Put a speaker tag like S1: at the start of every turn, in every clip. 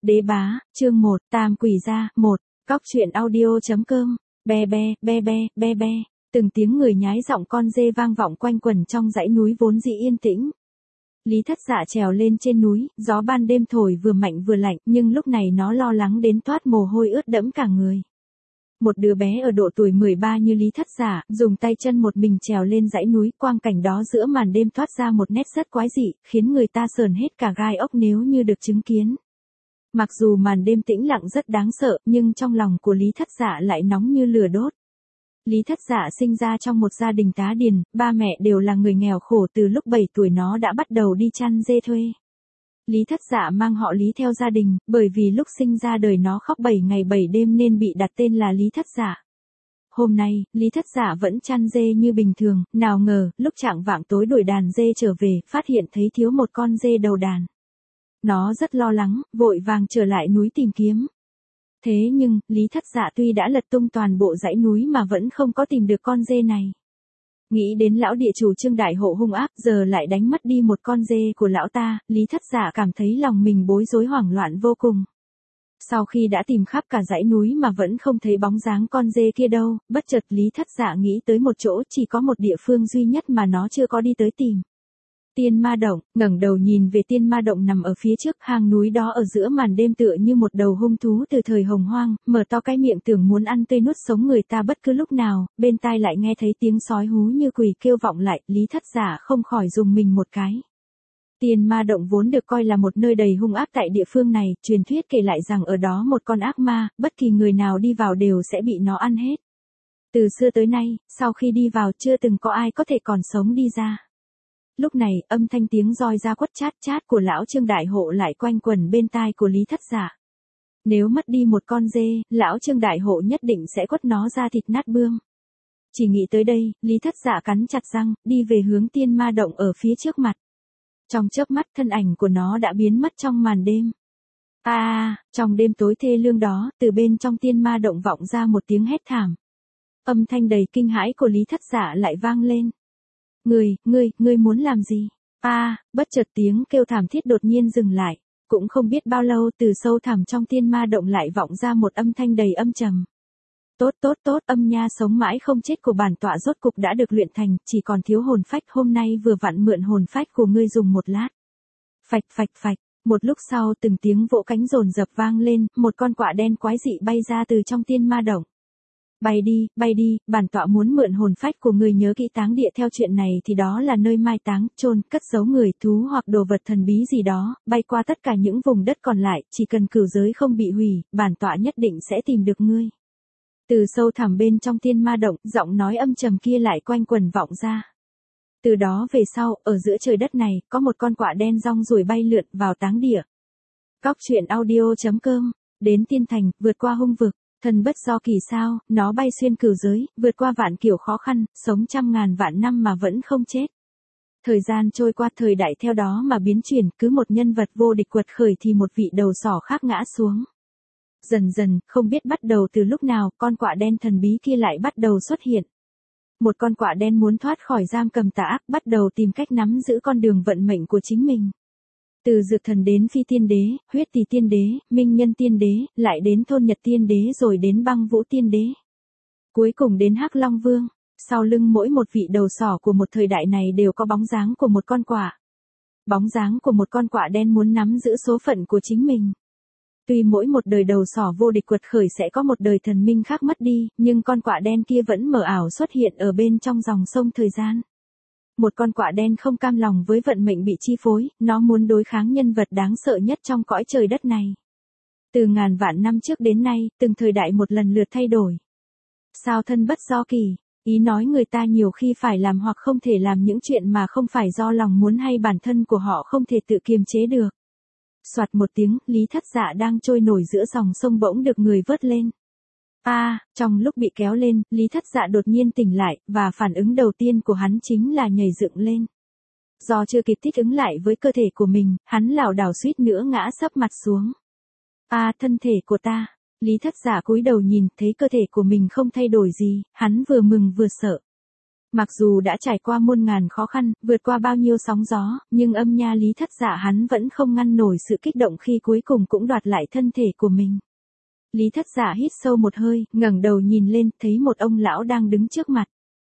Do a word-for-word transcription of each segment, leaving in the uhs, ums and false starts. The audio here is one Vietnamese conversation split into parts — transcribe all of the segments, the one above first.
S1: Đế bá, chương một, Tam quỷ gia, một, cóc truyện audio.com, be be, be be, be be, từng tiếng người nhái giọng con dê vang vọng quanh quẩn trong dãy núi vốn dĩ yên tĩnh. Lý Thất Dạ trèo lên trên núi, gió ban đêm thổi vừa mạnh vừa lạnh, nhưng lúc này nó lo lắng đến toát mồ hôi ướt đẫm cả người. Một đứa bé ở độ tuổi mười ba như Lý Thất Dạ, dùng tay chân một mình trèo lên dãy núi, quang cảnh đó giữa màn đêm toát ra một nét rất quái dị, khiến người ta sờn hết cả gai ốc nếu như được chứng kiến. Mặc dù màn đêm tĩnh lặng rất đáng sợ, nhưng trong lòng của Lý Thất Dạ lại nóng như lửa đốt. Lý Thất Dạ sinh ra trong một gia đình tá điền, ba mẹ đều là người nghèo khổ, từ lúc bảy tuổi nó đã bắt đầu đi chăn dê thuê. Lý Thất Dạ mang họ Lý theo gia đình, bởi vì lúc sinh ra đời nó khóc bảy ngày bảy đêm nên bị đặt tên là Lý Thất Dạ. Hôm nay, Lý Thất Dạ vẫn chăn dê như bình thường, nào ngờ, lúc chạng vạng tối đuổi đàn dê trở về, phát hiện thấy thiếu một con dê đầu đàn. Nó rất lo lắng, vội vàng trở lại núi tìm kiếm. Thế nhưng, Lý Thất Dạ tuy đã lật tung toàn bộ dãy núi mà vẫn không có tìm được con dê này. Nghĩ đến lão địa chủ Trương Đại Hộ hung ác, giờ lại đánh mất đi một con dê của lão ta, Lý Thất Dạ cảm thấy lòng mình bối rối hoảng loạn vô cùng. Sau khi đã tìm khắp cả dãy núi mà vẫn không thấy bóng dáng con dê kia đâu, bất chợt Lý Thất Dạ nghĩ tới một chỗ, chỉ có một địa phương duy nhất mà nó chưa có đi tới tìm. Tiên Ma Động. Ngẩng đầu nhìn về Tiên Ma Động nằm ở phía trước, hang núi đó ở giữa màn đêm tựa như một đầu hung thú từ thời Hồng Hoang, mở to cái miệng tưởng muốn ăn tươi nuốt sống người ta bất cứ lúc nào, bên tai lại nghe thấy tiếng sói hú như quỷ kêu vọng lại, Lý Thất Dạ không khỏi dùng mình một cái. Tiên Ma Động vốn được coi là một nơi đầy hung ác tại địa phương này, truyền thuyết kể lại rằng ở đó một con ác ma, bất kỳ người nào đi vào đều sẽ bị nó ăn hết. Từ xưa tới nay, sau khi đi vào chưa từng có ai có thể còn sống đi ra. Lúc này, âm thanh tiếng roi ra quất chát chát của lão Trương Đại Hộ lại quanh quẩn bên tai của Lý Thất Dạ. Nếu mất đi một con dê, lão Trương Đại Hộ nhất định sẽ quất nó ra thịt nát bươm. Chỉ nghĩ tới đây, Lý Thất Dạ cắn chặt răng, đi về hướng Tiên Ma Động ở phía trước mặt. Trong chớp mắt thân ảnh của nó đã biến mất trong màn đêm. A, à, trong đêm tối thê lương đó, từ bên trong Tiên Ma Động vọng ra một tiếng hét thảm. Âm thanh đầy kinh hãi của Lý Thất Dạ lại vang lên. Ngươi, ngươi, ngươi muốn làm gì? A, à, bất chợt tiếng kêu thảm thiết đột nhiên dừng lại. Cũng không biết bao lâu, từ sâu thẳm trong Tiên Ma Động lại vọng ra một âm thanh đầy âm trầm. Tốt tốt tốt, âm nha sống mãi không chết của bản tọa rốt cục đã được luyện thành, chỉ còn thiếu hồn phách, hôm nay vừa vặn mượn hồn phách của ngươi dùng một lát. Phạch phạch phạch, một lúc sau từng tiếng vỗ cánh dồn dập vang lên, một con quạ đen quái dị bay ra từ trong Tiên Ma Động. Bay đi, bay đi, bản tọa muốn mượn hồn phách của người, nhớ kỹ táng địa, theo chuyện này thì đó là nơi mai táng, chôn, cất giấu người, thú hoặc đồ vật thần bí gì đó, bay qua tất cả những vùng đất còn lại, chỉ cần cửu giới không bị hủy, bản tọa nhất định sẽ tìm được ngươi. Từ sâu thẳm bên trong Tiên Ma Động, giọng nói âm trầm kia lại quanh quẩn vọng ra. Từ đó về sau, ở giữa trời đất này, có một con quạ đen rong ruổi bay lượn vào táng địa. Cóc truyện audio.com, đến tiên thành, vượt qua hung vực. Thần bất do kỳ sao, nó bay xuyên cửu giới, vượt qua vạn kiểu khó khăn, sống trăm ngàn vạn năm mà vẫn không chết. Thời gian trôi qua, thời đại theo đó mà biến chuyển, cứ một nhân vật vô địch quật khởi thì một vị đầu sỏ khác ngã xuống. Dần dần, không biết bắt đầu từ lúc nào, con quạ đen thần bí kia lại bắt đầu xuất hiện. Một con quạ đen muốn thoát khỏi giam cầm tà ác, bắt đầu tìm cách nắm giữ con đường vận mệnh của chính mình. Từ dược thần đến phi tiên đế, huyết tỳ tiên đế, minh nhân tiên đế, lại đến thôn nhật tiên đế, rồi đến băng vũ tiên đế. Cuối cùng đến hắc long vương. Sau lưng mỗi một vị đầu sỏ của một thời đại này đều có bóng dáng của một con quạ. Bóng dáng của một con quạ đen muốn nắm giữ số phận của chính mình. Tuy mỗi một đời đầu sỏ vô địch quật khởi sẽ có một đời thần minh khác mất đi, nhưng con quạ đen kia vẫn mờ ảo xuất hiện ở bên trong dòng sông thời gian. Một con quạ đen không cam lòng với vận mệnh bị chi phối, nó muốn đối kháng nhân vật đáng sợ nhất trong cõi trời đất này. Từ ngàn vạn năm trước đến nay, từng thời đại một lần lượt thay đổi. Sao thân bất do kỳ, ý nói người ta nhiều khi phải làm hoặc không thể làm những chuyện mà không phải do lòng muốn hay bản thân của họ không thể tự kiềm chế được. Soạt một tiếng, Lý Thất Dạ đang trôi nổi giữa dòng sông bỗng được người vớt lên. A, à, trong lúc bị kéo lên, Lý Thất Dạ đột nhiên tỉnh lại, và phản ứng đầu tiên của hắn chính là nhảy dựng lên. Do chưa kịp thích ứng lại với cơ thể của mình, hắn lảo đảo suýt nữa ngã sấp mặt xuống. A, à, thân thể của ta. Lý Thất Dạ cúi đầu nhìn, thấy cơ thể của mình không thay đổi gì, hắn vừa mừng vừa sợ. Mặc dù đã trải qua muôn ngàn khó khăn, vượt qua bao nhiêu sóng gió, nhưng âm nha Lý Thất Dạ hắn vẫn không ngăn nổi sự kích động khi cuối cùng cũng đoạt lại thân thể của mình. Lý Thất Dạ hít sâu một hơi, ngẩng đầu nhìn lên, thấy một ông lão đang đứng trước mặt.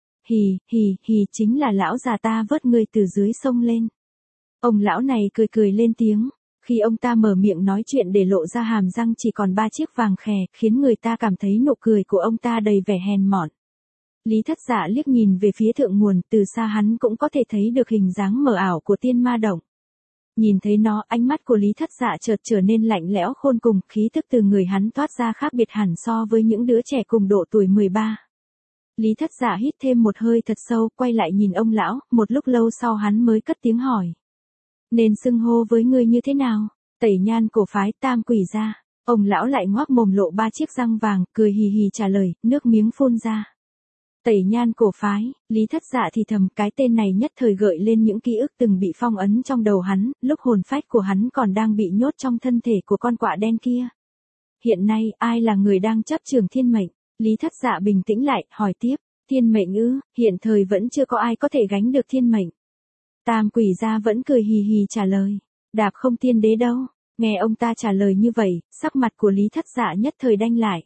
S1: Hì, hì, hì, chính là lão già ta vớt người từ dưới sông lên. Ông lão này cười cười lên tiếng. Khi ông ta mở miệng nói chuyện để lộ ra hàm răng chỉ còn ba chiếc vàng khè, khiến người ta cảm thấy nụ cười của ông ta đầy vẻ hèn mọn. Lý Thất Dạ liếc nhìn về phía thượng nguồn, từ xa hắn cũng có thể thấy được hình dáng mờ ảo của tiên ma động. Nhìn thấy nó, ánh mắt của Lý Thất Dạ chợt trở nên lạnh lẽo khôn cùng, khí thức từ người hắn toát ra khác biệt hẳn so với những đứa trẻ cùng độ tuổi mười ba. Lý Thất Dạ hít thêm một hơi thật sâu, quay lại nhìn ông lão, một lúc lâu sau hắn mới cất tiếng hỏi. Nên xưng hô với ngươi như thế nào? Tẩy Nhan cổ phái Tam Quỷ gia. Ông lão lại ngoác mồm lộ ba chiếc răng vàng, cười hì hì trả lời, nước miếng phun ra. Tẩy Nhan cổ phái, Lý Thất Dạ thì thầm, cái tên này nhất thời gợi lên những ký ức từng bị phong ấn trong đầu hắn, lúc hồn phách của hắn còn đang bị nhốt trong thân thể của con quạ đen kia. Hiện nay, ai là người đang chấp trường thiên mệnh? Lý Thất Dạ bình tĩnh lại, hỏi tiếp, thiên mệnh ư, hiện thời vẫn chưa có ai có thể gánh được thiên mệnh. Tam Quỷ gia vẫn cười hì hì trả lời, đạp không tiên đế đâu. Nghe ông ta trả lời như vậy, sắc mặt của Lý Thất Dạ nhất thời đanh lại.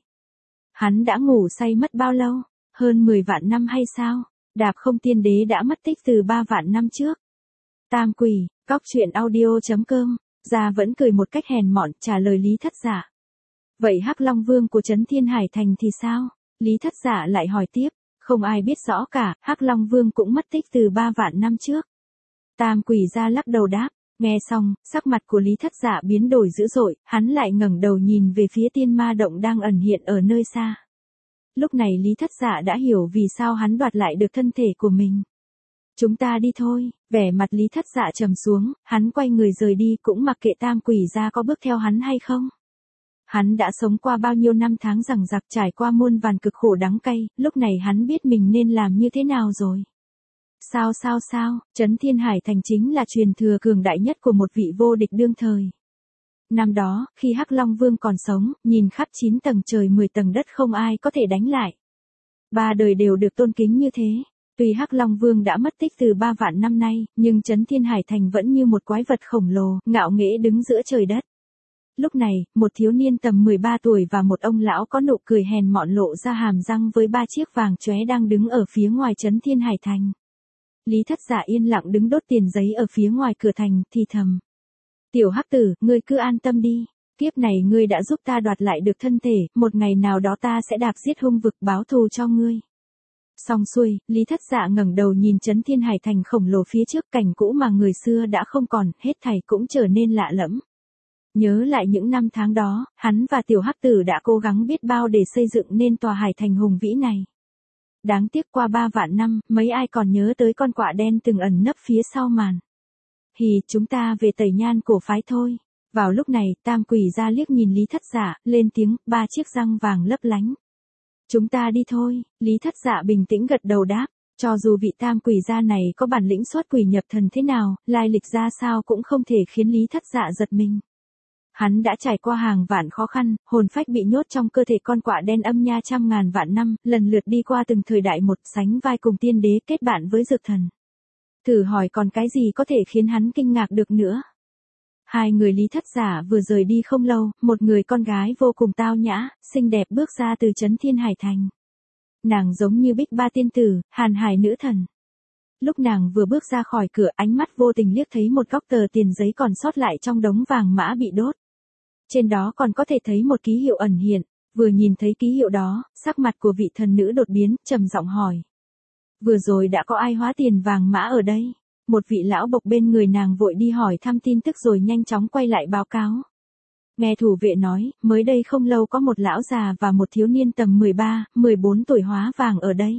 S1: Hắn đã ngủ say mất bao lâu? Hơn mười vạn năm hay sao? Đạp không tiên đế đã mất tích từ ba vạn năm trước. Tam Quỷ, cóc truyện audio chấm com, gia vẫn cười một cách hèn mọn trả lời Lý Thất Dạ. Vậy Hắc Long Vương của Trấn Thiên Hải Thành thì sao? Lý Thất Dạ lại hỏi tiếp, không ai biết rõ cả, Hắc Long Vương cũng mất tích từ ba vạn năm trước. Tam Quỷ gia lắc đầu đáp, nghe xong, sắc mặt của Lý Thất Dạ biến đổi dữ dội, hắn lại ngẩng đầu nhìn về phía tiên ma động đang ẩn hiện ở nơi xa. Lúc này Lý Thất Dạ đã hiểu vì sao hắn đoạt lại được thân thể của mình. Chúng ta đi thôi, vẻ mặt Lý Thất Dạ trầm xuống, hắn quay người rời đi cũng mặc kệ Tam Quỷ gia có bước theo hắn hay không. Hắn đã sống qua bao nhiêu năm tháng rằng giặc trải qua muôn vàn cực khổ đắng cay, lúc này hắn biết mình nên làm như thế nào rồi. Sao sao sao, Trấn Thiên Hải Thành chính là truyền thừa cường đại nhất của một vị vô địch đương thời. Năm đó, khi Hắc Long Vương còn sống, nhìn khắp chín tầng trời mười tầng đất không ai có thể đánh lại. Ba đời đều được tôn kính như thế. Tuy Hắc Long Vương đã mất tích từ ba vạn năm nay, nhưng Trấn Thiên Hải Thành vẫn như một quái vật khổng lồ, ngạo nghễ đứng giữa trời đất. Lúc này, một thiếu niên tầm mười ba tuổi và một ông lão có nụ cười hèn mọn lộ ra hàm răng với ba chiếc vàng chóe đang đứng ở phía ngoài Trấn Thiên Hải Thành. Lý Thất Dạ yên lặng đứng đốt tiền giấy ở phía ngoài cửa thành, thì thầm. Tiểu Hắc Tử, ngươi cứ an tâm đi. Kiếp này ngươi đã giúp ta đoạt lại được thân thể, một ngày nào đó ta sẽ đạp giết hung vực báo thù cho ngươi. Xong xuôi, Lý Thất Dạ ngẩng đầu nhìn Trấn Thiên Hải Thành khổng lồ phía trước, cảnh cũ mà người xưa đã không còn, hết thảy cũng trở nên lạ lẫm. Nhớ lại những năm tháng đó, hắn và Tiểu Hắc Tử đã cố gắng biết bao để xây dựng nên tòa hải thành hùng vĩ này. Đáng tiếc qua ba vạn năm, mấy ai còn nhớ tới con quạ đen từng ẩn nấp phía sau màn. Hì, chúng ta về Tẩy Nhan cổ phái thôi. Vào lúc này, Tam Quỷ gia liếc nhìn Lý Thất Dạ, lên tiếng, ba chiếc răng vàng lấp lánh. Chúng ta đi thôi, Lý Thất Dạ bình tĩnh gật đầu đáp, cho dù vị Tam Quỷ gia này có bản lĩnh xuất quỷ nhập thần thế nào, lai lịch ra sao cũng không thể khiến Lý Thất Dạ giật mình. Hắn đã trải qua hàng vạn khó khăn, hồn phách bị nhốt trong cơ thể con quạ đen âm nha trăm ngàn vạn năm, lần lượt đi qua từng thời đại một, sánh vai cùng tiên đế, kết bạn với dược thần. Thử hỏi còn cái gì có thể khiến hắn kinh ngạc được nữa. Hai người Lý Thất Giả vừa rời đi không lâu, một người con gái vô cùng tao nhã, xinh đẹp bước ra từ Trấn Thiên Hải Thành. Nàng giống như Bích Ba tiên tử, Hàn Hải nữ thần. Lúc nàng vừa bước ra khỏi cửa, ánh mắt vô tình liếc thấy một góc tờ tiền giấy còn sót lại trong đống vàng mã bị đốt. Trên đó còn có thể thấy một ký hiệu ẩn hiện, vừa nhìn thấy ký hiệu đó, sắc mặt của vị thần nữ đột biến, trầm giọng hỏi. Vừa rồi đã có ai hóa tiền vàng mã ở đây? Một vị lão bộc bên người nàng vội đi hỏi thăm tin tức rồi nhanh chóng quay lại báo cáo. Nghe thủ vệ nói, mới đây không lâu có một lão già và một thiếu niên tầm mười ba, mười bốn tuổi hóa vàng ở đây.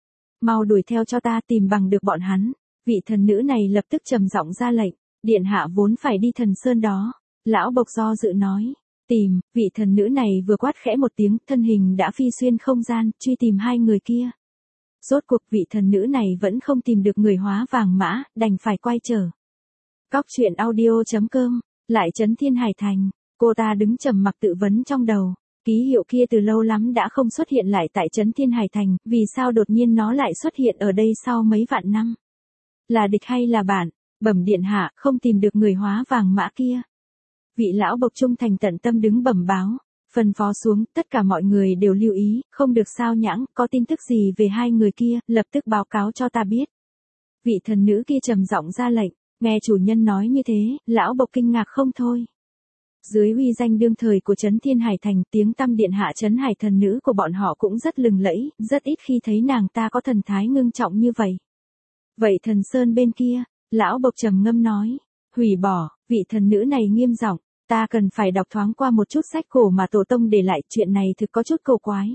S1: Mau đuổi theo cho ta tìm bằng được bọn hắn. Vị thần nữ này lập tức trầm giọng ra lệnh, điện hạ vốn phải đi thần sơn đó. Lão bộc do dự nói, tìm, vị thần nữ này vừa quát khẽ một tiếng, thân hình đã phi xuyên không gian, truy tìm hai người kia. Rốt cuộc vị thần nữ này vẫn không tìm được người hóa vàng mã, đành phải quay trở. Cóc truyện audio chấm com, lại Trấn Thiên Hải Thành, cô ta đứng trầm mặc tự vấn trong đầu. Ký hiệu kia từ lâu lắm đã không xuất hiện lại tại trấn Thiên Hải Thành, vì sao đột nhiên nó lại xuất hiện ở đây sau mấy vạn năm? Là địch hay là bạn? Bẩm điện hạ, không tìm được người hóa vàng mã kia. Vị lão bộc trung thành tận tâm đứng bẩm báo, phân phó xuống, tất cả mọi người đều lưu ý, không được sao nhãng, có tin tức gì về hai người kia, lập tức báo cáo cho ta biết. Vị thần nữ kia trầm giọng ra lệnh, nghe chủ nhân nói như thế, lão bộc kinh ngạc không thôi. Dưới uy danh đương thời của trấn Thiên Hải Thành, tiếng tăm điện hạ trấn Hải thần nữ của bọn họ cũng rất lừng lẫy, rất ít khi thấy nàng ta có thần thái ngưng trọng như vậy. Vậy thần sơn bên kia, lão bộc trầm ngâm nói, hủy bỏ, vị thần nữ này nghiêm giọng, ta cần phải đọc thoáng qua một chút sách cổ mà tổ tông để lại, chuyện này thực có chút cầu quái.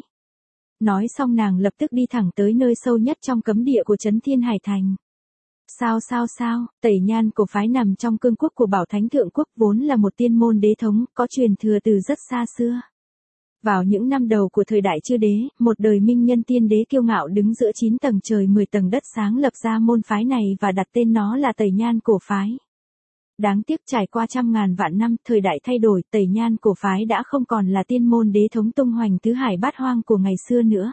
S1: Nói xong nàng lập tức đi thẳng tới nơi sâu nhất trong cấm địa của trấn Thiên Hải Thành. Sao sao sao, Tẩy Nhan cổ phái nằm trong cương quốc của Bảo Thánh Thượng Quốc, vốn là một tiên môn đế thống, có truyền thừa từ rất xa xưa. Vào những năm đầu của thời đại chư đế, một đời minh nhân tiên đế kiêu ngạo đứng giữa chín tầng trời mười tầng đất sáng lập ra môn phái này và đặt tên nó là Tẩy Nhan cổ phái. Đáng tiếc trải qua trăm ngàn vạn năm, thời đại thay đổi, Tẩy Nhan cổ phái đã không còn là tiên môn đế thống tung hoành tứ hải bát hoang của ngày xưa nữa.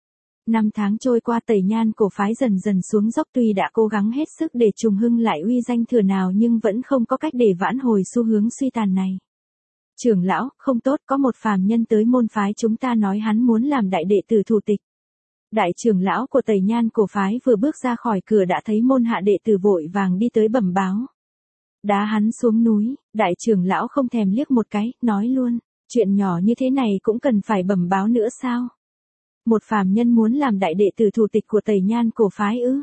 S1: Năm tháng trôi qua, Tẩy Nhan cổ phái dần dần xuống dốc, tuy đã cố gắng hết sức để trùng hưng lại uy danh thừa nào nhưng vẫn không có cách để vãn hồi xu hướng suy tàn này. Trưởng lão, không tốt, có một phàm nhân tới môn phái chúng ta nói hắn muốn làm đại đệ tử thủ tịch. Đại trưởng lão của Tẩy Nhan cổ phái vừa bước ra khỏi cửa đã thấy môn hạ đệ tử vội vàng đi tới bẩm báo. Đá hắn xuống núi, đại trưởng lão không thèm liếc một cái, nói luôn, chuyện nhỏ như thế này cũng cần phải bẩm báo nữa sao? Một phàm nhân muốn làm đại đệ tử thủ tịch của Tẩy Nhan cổ phái ư?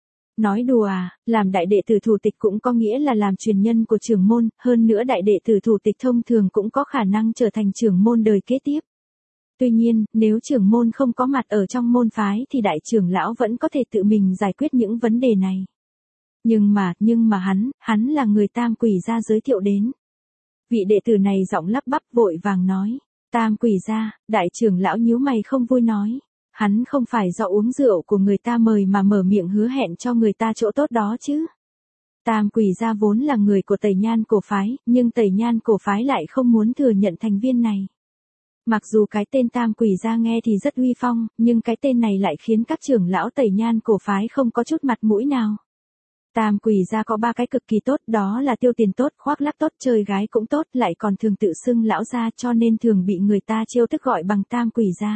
S1: Nói đùa à, làm đại đệ tử thủ tịch cũng có nghĩa là làm truyền nhân của trưởng môn, hơn nữa đại đệ tử thủ tịch thông thường cũng có khả năng trở thành trưởng môn đời kế tiếp. Tuy nhiên, nếu trưởng môn không có mặt ở trong môn phái thì đại trưởng lão vẫn có thể tự mình giải quyết những vấn đề này. Nhưng mà, nhưng mà hắn, hắn là người Tam Quỷ gia giới thiệu đến. Vị đệ tử này giọng lắp bắp vội vàng nói, Tam Quỷ gia, đại trưởng lão nhíu mày không vui nói, hắn không phải do uống rượu của người ta mời mà mở miệng hứa hẹn cho người ta chỗ tốt đó chứ. Tam Quỷ gia vốn là người của Tẩy Nhan cổ phái, nhưng Tẩy Nhan cổ phái lại không muốn thừa nhận thành viên này. Mặc dù cái tên Tam Quỷ gia nghe thì rất uy phong, nhưng cái tên này lại khiến các trưởng lão Tẩy Nhan cổ phái không có chút mặt mũi nào. Tam Quỷ gia có ba cái cực kỳ tốt, đó là tiêu tiền tốt, khoác lác tốt, chơi gái cũng tốt, lại còn thường tự xưng lão gia, cho nên thường bị người ta trêu tức gọi bằng Tam Quỷ gia.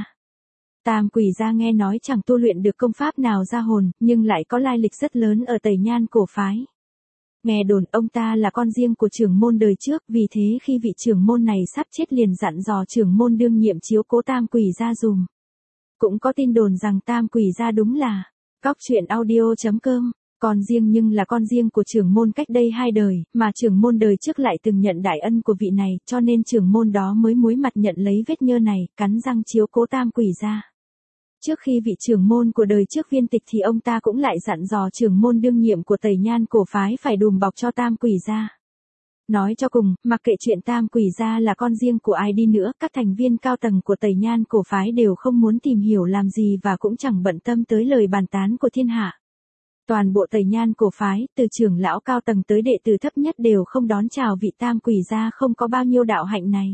S1: Tam Quỷ gia nghe nói chẳng tu luyện được công pháp nào ra hồn, nhưng lại có lai lịch rất lớn ở Tẩy Nhan cổ phái. Nghe đồn ông ta là con riêng của trưởng môn đời trước, vì thế khi vị trưởng môn này sắp chết liền dặn dò trưởng môn đương nhiệm chiếu cố Tam Quỷ gia dùm. Cũng có tin đồn rằng Tam Quỷ gia đúng là cóc truyện audio chấm com. Con riêng nhưng là con riêng của trưởng môn cách đây hai đời, mà trưởng môn đời trước lại từng nhận đại ân của vị này, cho nên trưởng môn đó mới muối mặt nhận lấy vết nhơ này, cắn răng chiếu cố Tam Quỷ gia. Trước khi vị trưởng môn của đời trước viên tịch thì ông ta cũng lại dặn dò trưởng môn đương nhiệm của Tẩy Nhan cổ phái phải đùm bọc cho Tam Quỷ gia. Nói cho cùng, mặc kệ chuyện Tam Quỷ gia là con riêng của ai đi nữa, các thành viên cao tầng của Tẩy Nhan cổ phái đều không muốn tìm hiểu làm gì và cũng chẳng bận tâm tới lời bàn tán của thiên hạ. Toàn bộ Tẩy Nhan cổ phái, từ trưởng lão cao tầng tới đệ tử thấp nhất đều không đón chào vị Tam Quỷ gia không có bao nhiêu đạo hạnh này.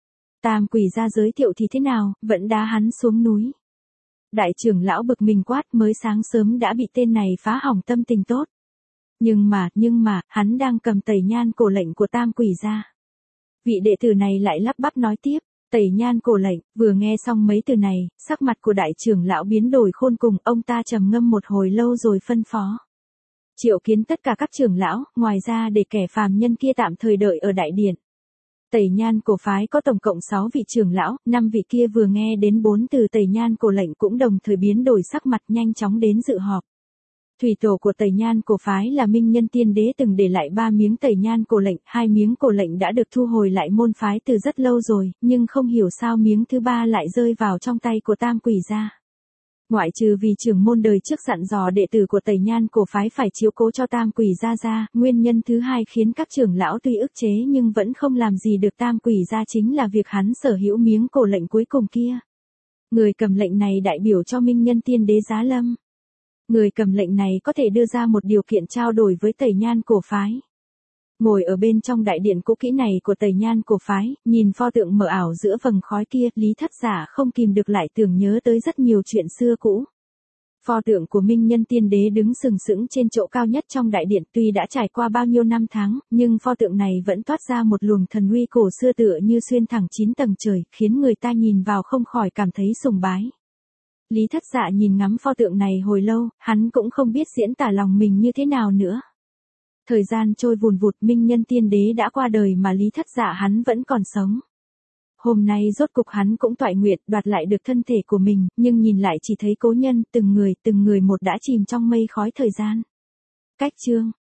S1: Tam Quỷ gia giới thiệu thì thế nào, vẫn đá hắn xuống núi. Đại trưởng lão bực mình quát, mới sáng sớm đã bị tên này phá hỏng tâm tình tốt. Nhưng mà, nhưng mà, hắn đang cầm Tẩy Nhan cổ lệnh của Tam Quỷ gia. Vị đệ tử này lại lắp bắp nói tiếp, Tẩy Nhan cổ lệnh, vừa nghe xong mấy từ này, sắc mặt của đại trưởng lão biến đổi khôn cùng, ông ta trầm ngâm một hồi lâu rồi phân phó. Triệu kiến tất cả các trưởng lão, ngoài ra để kẻ phàm nhân kia tạm thời đợi ở đại điện. Tẩy Nhan cổ phái có tổng cộng sáu vị trưởng lão, năm vị kia vừa nghe đến bốn từ Tẩy Nhan cổ lệnh cũng đồng thời biến đổi sắc mặt nhanh chóng đến dự họp. Thủy tổ của Tẩy Nhan cổ phái là Minh Nhân Tiên Đế từng để lại ba miếng Tẩy Nhan cổ lệnh, hai miếng cổ lệnh đã được thu hồi lại môn phái từ rất lâu rồi, nhưng không hiểu sao miếng thứ ba lại rơi vào trong tay của Tam Quỷ gia. Ngoại trừ vì trưởng môn đời trước dặn dò đệ tử của Tẩy Nhan cổ phái phải chiếu cố cho Tam Quỷ gia ra, nguyên nhân thứ hai khiến các trưởng lão tuy ức chế nhưng vẫn không làm gì được Tam Quỷ gia chính là việc hắn sở hữu miếng cổ lệnh cuối cùng kia. Người cầm lệnh này đại biểu cho Minh Nhân Tiên Đế Giá Lâm. Người cầm lệnh này có thể đưa ra một điều kiện trao đổi với Tẩy Nhan cổ phái. Ngồi ở bên trong đại điện cũ kỹ này của Tây Nhan cổ phái, nhìn pho tượng mờ ảo giữa vầng khói kia, Lý Thất Giả không kìm được lại tưởng nhớ tới rất nhiều chuyện xưa cũ. Pho tượng của Minh Nhân Tiên Đế đứng sừng sững trên chỗ cao nhất trong đại điện, tuy đã trải qua bao nhiêu năm tháng, nhưng pho tượng này vẫn toát ra một luồng thần uy cổ xưa tựa như xuyên thẳng chín tầng trời, khiến người ta nhìn vào không khỏi cảm thấy sùng bái. Lý Thất Dạ nhìn ngắm pho tượng này hồi lâu, hắn cũng không biết diễn tả lòng mình như thế nào nữa. Thời gian trôi vùn vụt, Minh Nhân Tiên Đế đã qua đời mà Lý Thất Dạ hắn vẫn còn sống. Hôm nay rốt cục hắn cũng toại nguyện đoạt lại được thân thể của mình, nhưng nhìn lại chỉ thấy cố nhân, từng người, từng người một đã chìm trong mây khói thời gian. Cách chương